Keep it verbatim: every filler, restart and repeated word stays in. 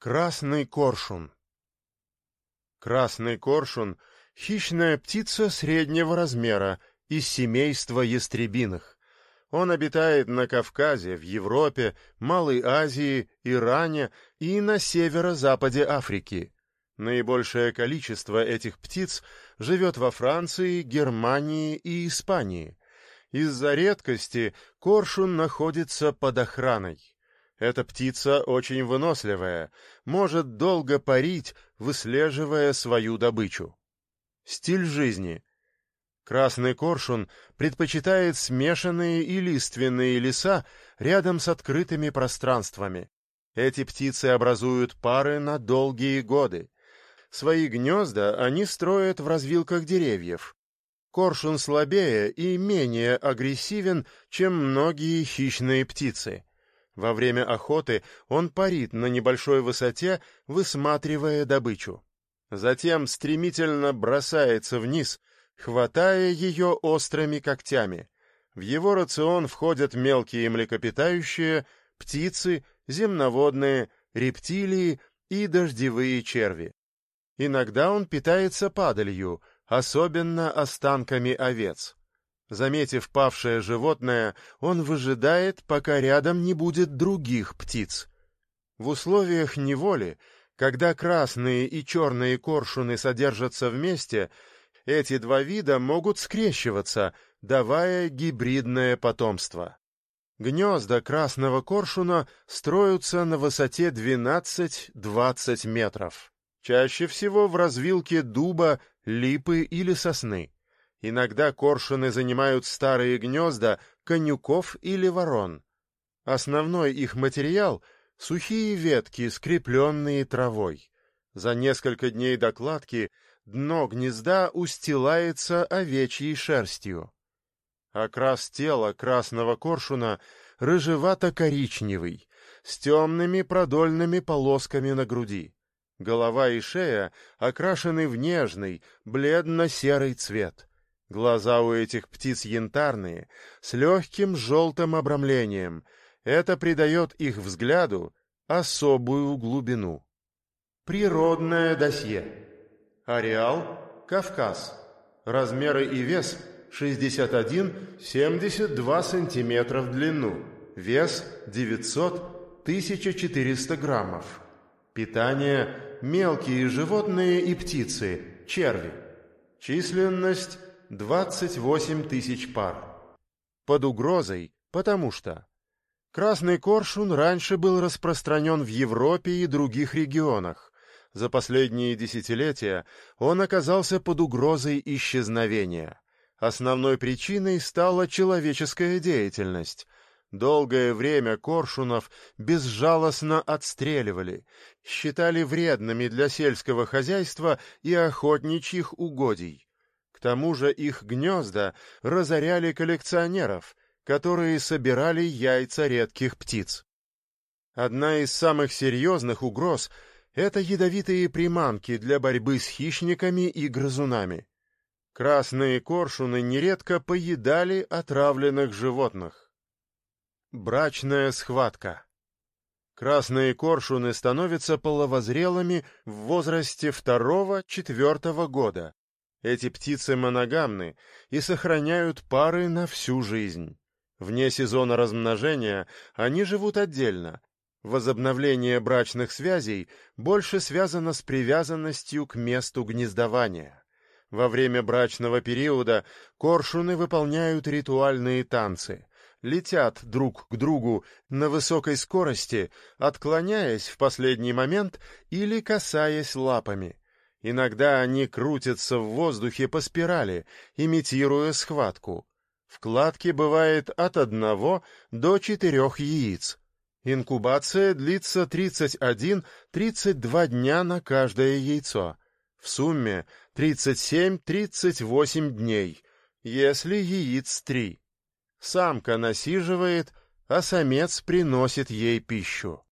Красный коршун. Красный коршун — хищная птица среднего размера из семейства ястребиных. Он обитает на Кавказе, в Европе, Малой Азии, Иране и на северо-западе Африки. Наибольшее количество этих птиц живет во Франции, Германии и Испании. Из-за редкости коршун находится под охраной. Эта птица очень выносливая, может долго парить, выслеживая свою добычу. Стиль жизни. Красный коршун предпочитает смешанные и лиственные леса рядом с открытыми пространствами. Эти птицы образуют пары на долгие годы. Свои гнезда они строят в развилках деревьев. Коршун слабее и менее агрессивен, чем многие хищные птицы. Во время охоты он парит на небольшой высоте, высматривая добычу. Затем стремительно бросается вниз, хватая ее острыми когтями. В его рацион входят мелкие млекопитающие, птицы, земноводные, рептилии и дождевые черви. Иногда он питается падалью, особенно останками овец. Заметив павшее животное, он выжидает, пока рядом не будет других птиц. В условиях неволи, когда красные и черные коршуны содержатся вместе, эти два вида могут скрещиваться, давая гибридное потомство. Гнезда красного коршуна строятся на высоте двенадцать-двадцать метров. Чаще всего в развилке дуба, липы или сосны. Иногда коршуны занимают старые гнезда конюков или ворон. Основной их материал — сухие ветки, скрепленные травой. За несколько дней до кладки дно гнезда устилается овечьей шерстью. Окрас тела красного коршуна рыжевато-коричневый, с темными продольными полосками на груди. Голова и шея окрашены в нежный, бледно-серый цвет. Глаза у этих птиц янтарные, с легким желтым обрамлением. Это придает их взгляду особую глубину. Природное досье. Ареал — Кавказ. Размеры и вес — шестьдесят один — семьдесят два сантиметра в длину. Вес — девятьсот — тысяча четыреста граммов. Питание — мелкие животные и птицы, черви. Численность — двадцать восемь тысяч пар. Под угрозой, потому что красный коршун раньше был распространен в Европе и других регионах. За последние десятилетия он оказался под угрозой исчезновения. Основной причиной стала человеческая деятельность. Долгое время коршунов безжалостно отстреливали, считали вредными для сельского хозяйства и охотничьих угодий. К тому же их гнезда разоряли коллекционеров, которые собирали яйца редких птиц. Одна из самых серьезных угроз — это ядовитые приманки для борьбы с хищниками и грызунами. Красные коршуны нередко поедали отравленных животных. Брачная схватка. Красные коршуны становятся половозрелыми в возрасте второго-четвертого года. Эти птицы моногамны и сохраняют пары на всю жизнь. Вне сезона размножения они живут отдельно. Возобновление брачных связей больше связано с привязанностью к месту гнездования. Во время брачного периода коршуны выполняют ритуальные танцы, летят друг к другу на высокой скорости, отклоняясь в последний момент или касаясь лапами. Иногда они крутятся в воздухе по спирали, имитируя схватку. В кладке бывает от одного до четырех яиц. Инкубация длится тридцать один — тридцать два дня на каждое яйцо. В сумме тридцать семь — тридцать восемь дней, если яиц три. Самка насиживает, а самец приносит ей пищу.